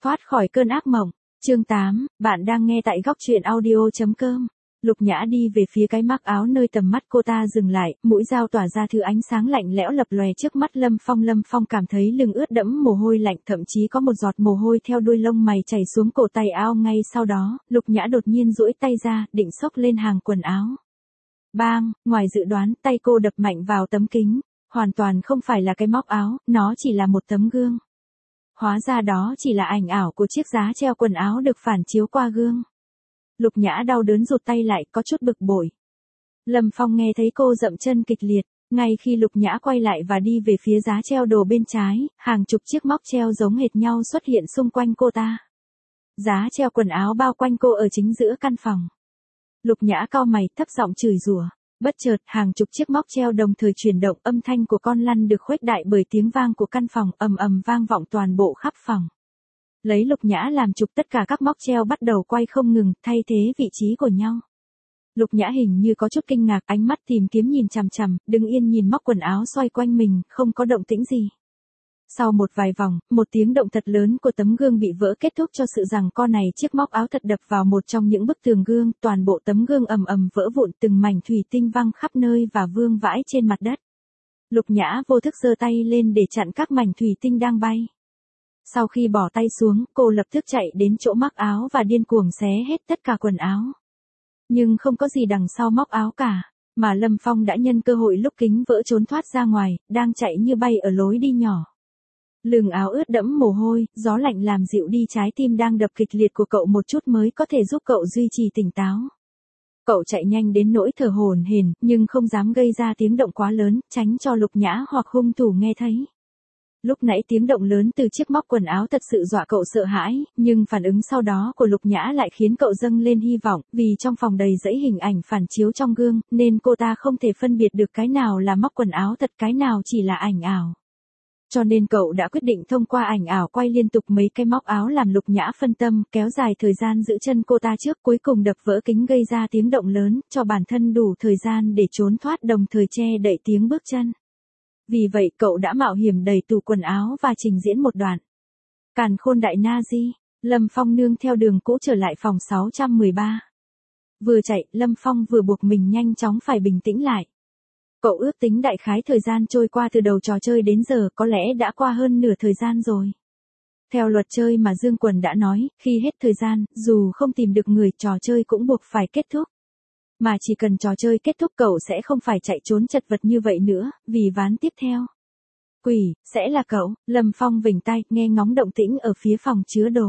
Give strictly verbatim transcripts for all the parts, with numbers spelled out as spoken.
Thoát khỏi cơn ác mộng. Chương tám, bạn đang nghe tại góc truyện audio.com. Lục Nhã đi về phía cái mác áo nơi tầm mắt cô ta dừng lại, mũi dao tỏa ra thứ ánh sáng lạnh lẽo lập lòe trước mắt Lâm Phong. Lâm Phong cảm thấy lưng ướt đẫm mồ hôi lạnh, thậm chí có một giọt mồ hôi theo đuôi lông mày chảy xuống cổ tay áo. Ngay sau đó, Lục Nhã đột nhiên duỗi tay ra, định xốc lên hàng quần áo. Bang, ngoài dự đoán, tay cô đập mạnh vào tấm kính. Hoàn toàn không phải là cái móc áo, nó chỉ là một tấm gương. Hóa ra đó chỉ là ảnh ảo của chiếc giá treo quần áo được phản chiếu qua gương. Lục Nhã đau đớn rụt tay lại, có chút bực bội. Lâm Phong nghe thấy cô dậm chân kịch liệt, ngay khi Lục Nhã quay lại và đi về phía giá treo đồ bên trái, hàng chục chiếc móc treo giống hệt nhau xuất hiện xung quanh cô ta. Giá treo quần áo bao quanh cô ở chính giữa căn phòng. Lục Nhã cau mày, thấp giọng chửi rủa. Bất chợt, hàng chục chiếc móc treo đồng thời chuyển động, âm thanh của con lăn được khuếch đại bởi tiếng vang của căn phòng, ầm ầm vang vọng toàn bộ khắp phòng. Lấy Lục Nhã làm trục, tất cả các móc treo bắt đầu quay không ngừng, thay thế vị trí của nhau. Lục Nhã hình như có chút kinh ngạc, ánh mắt tìm kiếm nhìn chằm chằm, đứng yên nhìn móc quần áo xoay quanh mình, không có động tĩnh gì. Sau một vài vòng, một tiếng động thật lớn của tấm gương bị vỡ kết thúc cho sự giằng co này. Chiếc móc áo thật đập vào một trong những bức tường gương, toàn bộ tấm gương ầm ầm vỡ vụn, từng mảnh thủy tinh văng khắp nơi và vương vãi trên mặt đất. Lục Nhã vô thức giơ tay lên để chặn các mảnh thủy tinh đang bay. Sau khi bỏ tay xuống, cô lập tức chạy đến chỗ móc áo và điên cuồng xé hết tất cả quần áo. Nhưng không có gì đằng sau móc áo cả, mà Lâm Phong đã nhân cơ hội lúc kính vỡ trốn thoát ra ngoài, đang chạy như bay ở lối đi nhỏ. Lưng áo ướt đẫm mồ hôi, gió lạnh làm dịu đi trái tim đang đập kịch liệt của cậu một chút mới có thể giúp cậu duy trì tỉnh táo. Cậu chạy nhanh đến nỗi thở hổn hển, nhưng không dám gây ra tiếng động quá lớn, tránh cho Lục Nhã hoặc hung thủ nghe thấy. Lúc nãy tiếng động lớn từ chiếc móc quần áo thật sự dọa cậu sợ hãi, nhưng phản ứng sau đó của Lục Nhã lại khiến cậu dâng lên hy vọng, vì trong phòng đầy dãy hình ảnh phản chiếu trong gương, nên cô ta không thể phân biệt được cái nào là móc quần áo thật, cái nào chỉ là ảnh ảo. Cho nên cậu đã quyết định thông qua ảnh ảo quay liên tục mấy cái móc áo làm Lục Nhã phân tâm, kéo dài thời gian giữ chân cô ta trước, cuối cùng đập vỡ kính gây ra tiếng động lớn, cho bản thân đủ thời gian để trốn thoát, đồng thời che đậy tiếng bước chân. Vì vậy cậu đã mạo hiểm đẩy tủ quần áo và trình diễn một đoạn. Càn khôn đại Nazi, Lâm Phong nương theo đường cũ trở lại phòng sáu trăm mười ba. Vừa chạy, Lâm Phong vừa buộc mình nhanh chóng phải bình tĩnh lại. Cậu ước tính đại khái thời gian trôi qua từ đầu trò chơi đến giờ, có lẽ đã qua hơn nửa thời gian rồi. Theo luật chơi mà Dương Quần đã nói, khi hết thời gian, dù không tìm được người, trò chơi cũng buộc phải kết thúc. Mà chỉ cần trò chơi kết thúc cậu sẽ không phải chạy trốn chật vật như vậy nữa, vì ván tiếp theo. Quỷ, sẽ là cậu. Lâm Phong vểnh tai, nghe ngóng động tĩnh ở phía phòng chứa đồ.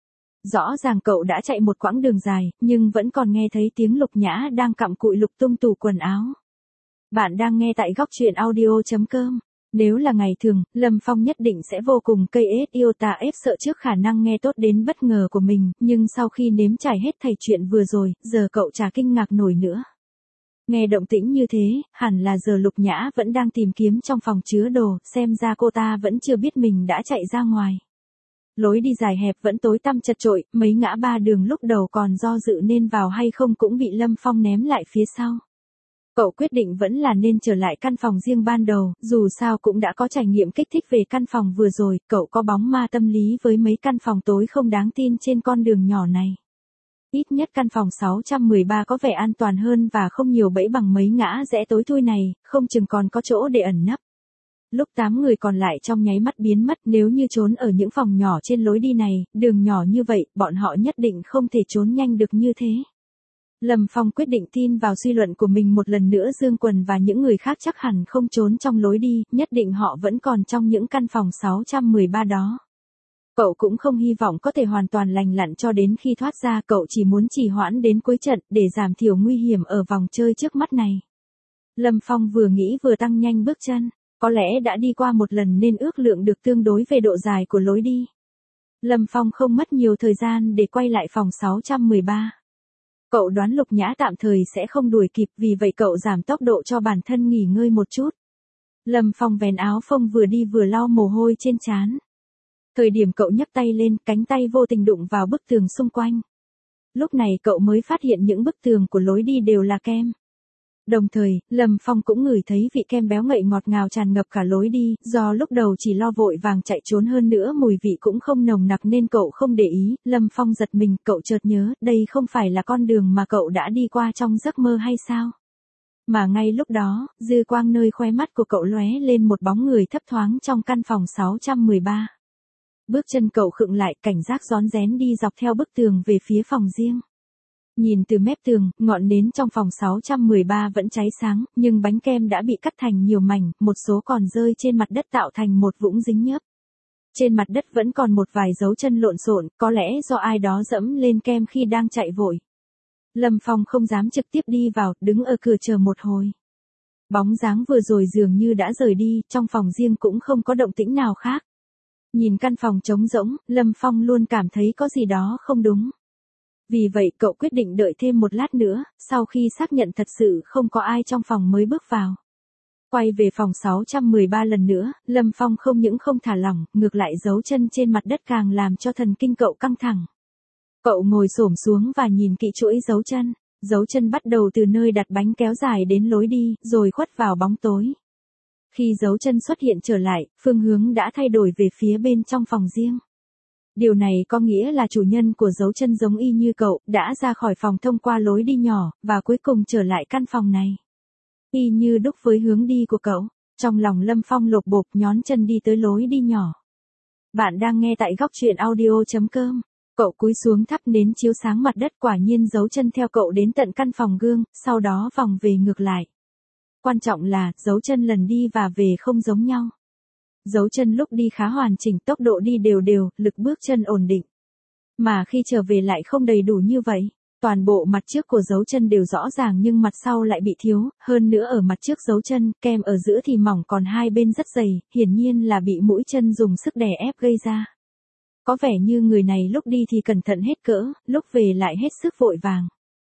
Rõ ràng cậu đã chạy một quãng đường dài, nhưng vẫn còn nghe thấy tiếng Lục Nhã đang cặm cụi lục tung tủ quần áo. Bạn đang nghe tại góc truyện audio.com. Nếu là ngày thường, Lâm Phong nhất định sẽ vô cùng cây ết yêu tà ép sợ trước khả năng nghe tốt đến bất ngờ của mình, nhưng sau khi nếm trải hết thầy chuyện vừa rồi, giờ cậu chả kinh ngạc nổi nữa. Nghe động tĩnh như thế, hẳn là giờ Lục Nhã vẫn đang tìm kiếm trong phòng chứa đồ, xem ra cô ta vẫn chưa biết mình đã chạy ra ngoài. Lối đi dài hẹp vẫn tối tăm chật chội, mấy ngã ba đường lúc đầu còn do dự nên vào hay không cũng bị Lâm Phong ném lại phía sau. Cậu quyết định vẫn là nên trở lại căn phòng riêng ban đầu, dù sao cũng đã có trải nghiệm kích thích về căn phòng vừa rồi, cậu có bóng ma tâm lý với mấy căn phòng tối không đáng tin trên con đường nhỏ này. Ít nhất căn phòng sáu trăm mười ba có vẻ an toàn hơn và không nhiều bẫy bằng mấy ngã rẽ tối thui này, không chừng còn có chỗ để ẩn nấp. Lúc tám người còn lại trong nháy mắt biến mất, nếu như trốn ở những phòng nhỏ trên lối đi này, đường nhỏ như vậy, bọn họ nhất định không thể trốn nhanh được như thế. Lâm Phong quyết định tin vào suy luận của mình một lần nữa. Dương Quần và những người khác chắc hẳn không trốn trong lối đi, nhất định họ vẫn còn trong những căn phòng sáu trăm mười ba đó. Cậu cũng không hy vọng có thể hoàn toàn lành lặn cho đến khi thoát ra, cậu chỉ muốn trì hoãn đến cuối trận để giảm thiểu nguy hiểm ở vòng chơi trước mắt này. Lâm Phong vừa nghĩ vừa tăng nhanh bước chân, có lẽ đã đi qua một lần nên ước lượng được tương đối về độ dài của lối đi. Lâm Phong không mất nhiều thời gian để quay lại phòng sáu trăm mười ba. Cậu đoán Lục Nhã tạm thời sẽ không đuổi kịp, vì vậy cậu giảm tốc độ cho bản thân nghỉ ngơi một chút. Lâm Phong vén áo phông vừa đi vừa lau mồ hôi trên trán. Thời điểm cậu nhấc tay lên, cánh tay vô tình đụng vào bức tường xung quanh. Lúc này cậu mới phát hiện những bức tường của lối đi đều là kem. Đồng thời, Lâm Phong cũng ngửi thấy vị kem béo ngậy ngọt ngào tràn ngập cả lối đi, do lúc đầu chỉ lo vội vàng chạy trốn hơn nữa mùi vị cũng không nồng nặc nên cậu không để ý. Lâm Phong giật mình, cậu chợt nhớ, đây không phải là con đường mà cậu đã đi qua trong giấc mơ hay sao? Mà ngay lúc đó, dư quang nơi khóe mắt của cậu lóe lên một bóng người thấp thoáng trong căn phòng sáu trăm mười ba. Bước chân cậu khựng lại, cảnh giác rón rén đi dọc theo bức tường về phía phòng riêng. Nhìn từ mép tường, ngọn nến trong phòng sáu trăm mười ba vẫn cháy sáng, nhưng bánh kem đã bị cắt thành nhiều mảnh, một số còn rơi trên mặt đất tạo thành một vũng dính nhớp. Trên mặt đất vẫn còn một vài dấu chân lộn xộn, có lẽ do ai đó dẫm lên kem khi đang chạy vội. Lâm Phong không dám trực tiếp đi vào, đứng ở cửa chờ một hồi. Bóng dáng vừa rồi dường như đã rời đi, trong phòng riêng cũng không có động tĩnh nào khác. Nhìn căn phòng trống rỗng, Lâm Phong luôn cảm thấy có gì đó không đúng. Vì vậy cậu quyết định đợi thêm một lát nữa, sau khi xác nhận thật sự không có ai trong phòng mới bước vào. Quay về phòng sáu trăm mười ba lần nữa, Lâm Phong không những không thả lỏng, ngược lại dấu chân trên mặt đất càng làm cho thần kinh cậu căng thẳng. Cậu ngồi xổm xuống và nhìn kỹ chuỗi dấu chân. Dấu chân bắt đầu từ nơi đặt bánh kéo dài đến lối đi, rồi khuất vào bóng tối. Khi dấu chân xuất hiện trở lại, phương hướng đã thay đổi về phía bên trong phòng riêng. Điều này có nghĩa là chủ nhân của dấu chân giống y như cậu, đã ra khỏi phòng thông qua lối đi nhỏ, và cuối cùng trở lại căn phòng này. Y như đúc với hướng đi của cậu, trong lòng Lâm Phong lột bột nhón chân đi tới lối đi nhỏ. Bạn đang nghe tại góc truyện audio chấm com. Cậu cúi xuống thắp nến chiếu sáng mặt đất, quả nhiên dấu chân theo cậu đến tận căn phòng gương, sau đó vòng về ngược lại. Quan trọng là, dấu chân lần đi và về không giống nhau. Dấu chân lúc đi khá hoàn chỉnh, tốc độ đi đều đều, lực bước chân ổn định. Mà khi trở về lại không đầy đủ như vậy. Toàn bộ mặt trước của dấu chân đều rõ ràng nhưng mặt sau lại bị thiếu, hơn nữa ở mặt trước dấu chân, kem ở giữa thì mỏng còn hai bên rất dày, hiển nhiên là bị mũi chân dùng sức đè ép gây ra. Có vẻ như người này lúc đi thì cẩn thận hết cỡ, lúc về lại hết sức vội vàng.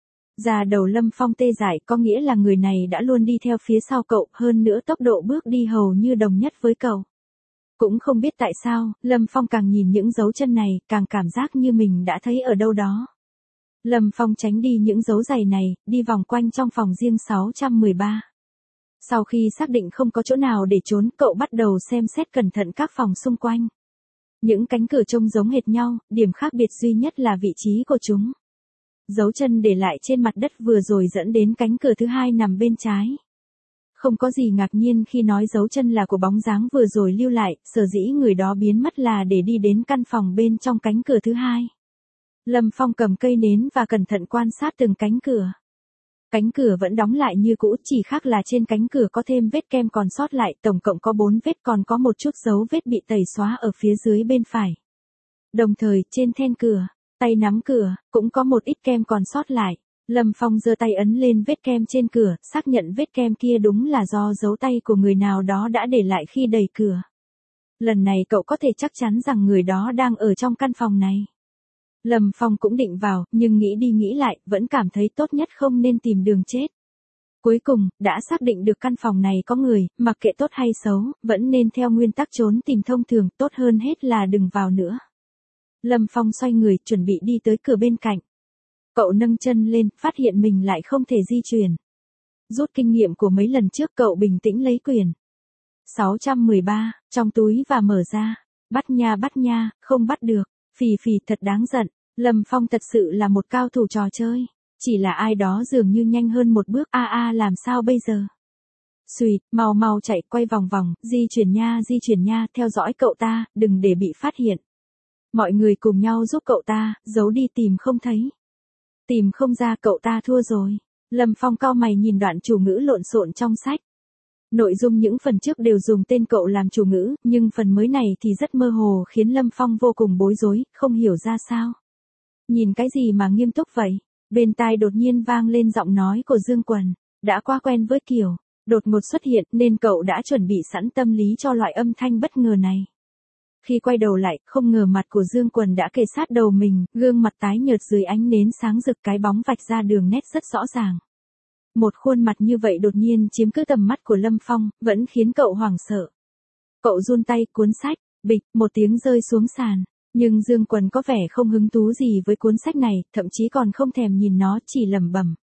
Da đầu Lâm Phong tê dại, có nghĩa là người này đã luôn đi theo phía sau cậu, hơn nữa tốc độ bước đi hầu như đồng nhất với cậu. Cũng không biết tại sao, Lâm Phong càng nhìn những dấu chân này, càng cảm giác như mình đã thấy ở đâu đó. Lâm Phong tránh đi những dấu giày này, đi vòng quanh trong phòng riêng sáu trăm mười ba. Sau khi xác định không có chỗ nào để trốn, cậu bắt đầu xem xét cẩn thận các phòng xung quanh. Những cánh cửa trông giống hệt nhau, điểm khác biệt duy nhất là vị trí của chúng. Dấu chân để lại trên mặt đất vừa rồi dẫn đến cánh cửa thứ hai nằm bên trái. Không có gì ngạc nhiên khi nói dấu chân là của bóng dáng vừa rồi lưu lại, sở dĩ người đó biến mất là để đi đến căn phòng bên trong cánh cửa thứ hai. Lâm Phong cầm cây nến và cẩn thận quan sát từng cánh cửa. Cánh cửa vẫn đóng lại như cũ, chỉ khác là trên cánh cửa có thêm vết kem còn sót lại, tổng cộng có bốn vết, còn có một chút dấu vết bị tẩy xóa ở phía dưới bên phải. Đồng thời, trên then cửa, tay nắm cửa, cũng có một ít kem còn sót lại. Lâm Phong giơ tay ấn lên vết kem trên cửa, xác nhận vết kem kia đúng là do dấu tay của người nào đó đã để lại khi đẩy cửa. Lần này cậu có thể chắc chắn rằng người đó đang ở trong căn phòng này. Lâm Phong cũng định vào, nhưng nghĩ đi nghĩ lại, vẫn cảm thấy tốt nhất không nên tìm đường chết. Cuối cùng, đã xác định được căn phòng này có người, mặc kệ tốt hay xấu, vẫn nên theo nguyên tắc trốn tìm thông thường, tốt hơn hết là đừng vào nữa. Lâm Phong xoay người, chuẩn bị đi tới cửa bên cạnh. Cậu nâng chân lên, phát hiện mình lại không thể di chuyển. Rút kinh nghiệm của mấy lần trước, cậu bình tĩnh lấy quyển sáu trăm mười ba, trong túi và mở ra. Bắt nha bắt nha, không bắt được. Phì phì, thật đáng giận. Lâm Phong thật sự là một cao thủ trò chơi. Chỉ là ai đó dường như nhanh hơn một bước, a a làm sao bây giờ? Xùi, mau mau chạy, quay vòng vòng, di chuyển nha di chuyển nha, theo dõi cậu ta, đừng để bị phát hiện. Mọi người cùng nhau giúp cậu ta, giấu đi tìm không thấy. Tìm không ra, cậu ta thua rồi. Lâm Phong cau mày nhìn đoạn chủ ngữ lộn xộn trong sách. Nội dung những phần trước đều dùng tên cậu làm chủ ngữ, nhưng phần mới này thì rất mơ hồ khiến Lâm Phong vô cùng bối rối, không hiểu ra sao. Nhìn cái gì mà nghiêm túc vậy? Bên tai đột nhiên vang lên giọng nói của Dương Quần. Đã quá quen với kiểu đột ngột xuất hiện nên cậu đã chuẩn bị sẵn tâm lý cho loại âm thanh bất ngờ này. Khi quay đầu lại, không ngờ mặt của Dương Quần đã kề sát đầu mình, gương mặt tái nhợt dưới ánh nến sáng rực, cái bóng vạch ra đường nét rất rõ ràng. Một khuôn mặt như vậy đột nhiên chiếm cứ tầm mắt của Lâm Phong, vẫn khiến cậu hoảng sợ. Cậu run tay, cuốn sách, bịch, một tiếng rơi xuống sàn. Nhưng Dương Quần có vẻ không hứng thú gì với cuốn sách này, thậm chí còn không thèm nhìn nó, chỉ lẩm bẩm.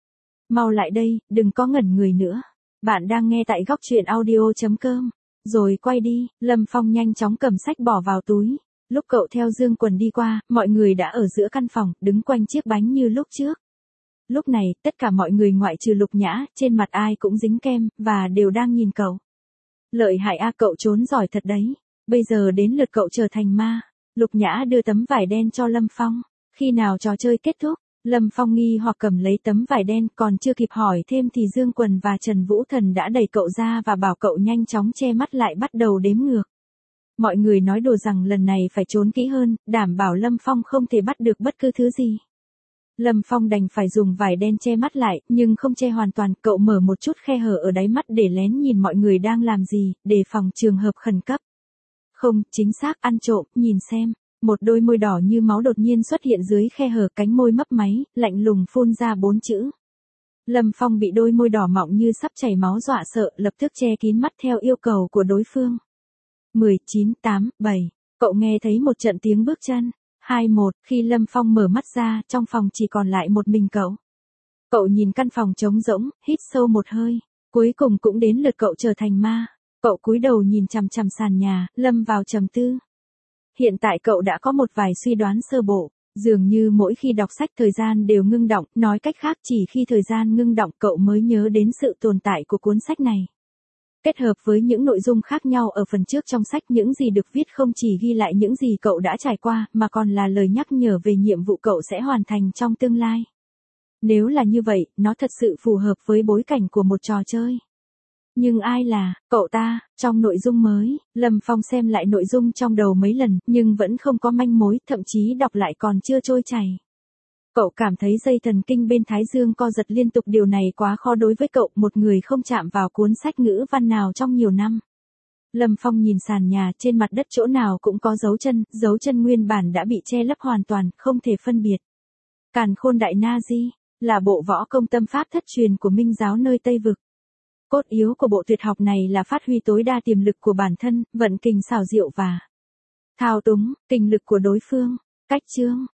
Mau lại đây, đừng có ngẩn người nữa. Bạn đang nghe tại góc chuyện audio.com. Rồi quay đi, Lâm Phong nhanh chóng cầm sách bỏ vào túi. Lúc cậu theo Dương Quần đi qua, mọi người đã ở giữa căn phòng, đứng quanh chiếc bánh như lúc trước. Lúc này, tất cả mọi người ngoại trừ Lục Nhã, trên mặt ai cũng dính kem, và đều đang nhìn cậu. Lợi hại a, cậu trốn giỏi thật đấy. Bây giờ đến lượt cậu trở thành ma. Lục Nhã đưa tấm vải đen cho Lâm Phong. Khi nào trò chơi kết thúc? Lâm Phong nghi hoặc cầm lấy tấm vải đen, còn chưa kịp hỏi thêm thì Dương Quần và Trần Vũ Thần đã đẩy cậu ra và bảo cậu nhanh chóng che mắt lại bắt đầu đếm ngược. Mọi người nói đùa rằng lần này phải trốn kỹ hơn, đảm bảo Lâm Phong không thể bắt được bất cứ thứ gì. Lâm Phong đành phải dùng vải đen che mắt lại, nhưng không che hoàn toàn, cậu mở một chút khe hở ở đáy mắt để lén nhìn mọi người đang làm gì, đề phòng trường hợp khẩn cấp. Không, chính xác, ăn trộm, nhìn xem. Một đôi môi đỏ như máu đột nhiên xuất hiện dưới khe hở, cánh môi mấp máy, lạnh lùng phun ra bốn chữ. Lâm Phong bị đôi môi đỏ mọng như sắp chảy máu dọa sợ, lập tức che kín mắt theo yêu cầu của đối phương. mười, chín, tám, bảy. Cậu nghe thấy một trận tiếng bước chân. hai, một. Khi Lâm Phong mở mắt ra, trong phòng chỉ còn lại một mình cậu. Cậu nhìn căn phòng trống rỗng, hít sâu một hơi. Cuối cùng cũng đến lượt cậu trở thành ma. Cậu cúi đầu nhìn chằm chằm sàn nhà, lâm vào trầm tư. Hiện tại cậu đã có một vài suy đoán sơ bộ. Dường như mỗi khi đọc sách thời gian đều ngưng đọng, nói cách khác chỉ khi thời gian ngưng đọng cậu mới nhớ đến sự tồn tại của cuốn sách này. Kết hợp với những nội dung khác nhau ở phần trước trong sách, những gì được viết không chỉ ghi lại những gì cậu đã trải qua, mà còn là lời nhắc nhở về nhiệm vụ cậu sẽ hoàn thành trong tương lai. Nếu là như vậy, nó thật sự phù hợp với bối cảnh của một trò chơi. Nhưng ai là cậu ta? Trong nội dung mới, Lâm Phong xem lại nội dung trong đầu mấy lần, nhưng vẫn không có manh mối, thậm chí đọc lại còn chưa trôi chảy. Cậu cảm thấy dây thần kinh bên thái dương co giật liên tục, điều này quá khó đối với cậu, một người không chạm vào cuốn sách ngữ văn nào trong nhiều năm. Lâm Phong nhìn sàn nhà, trên mặt đất chỗ nào cũng có dấu chân, dấu chân nguyên bản đã bị che lấp hoàn toàn, không thể phân biệt. Càn Khôn Đại Na Di là bộ võ công tâm pháp thất truyền của Minh giáo nơi Tây Vực. Cốt yếu của bộ tuyệt học này là phát huy tối đa tiềm lực của bản thân, vận kình xảo diệu và thao túng kình lực của đối phương. Cách chương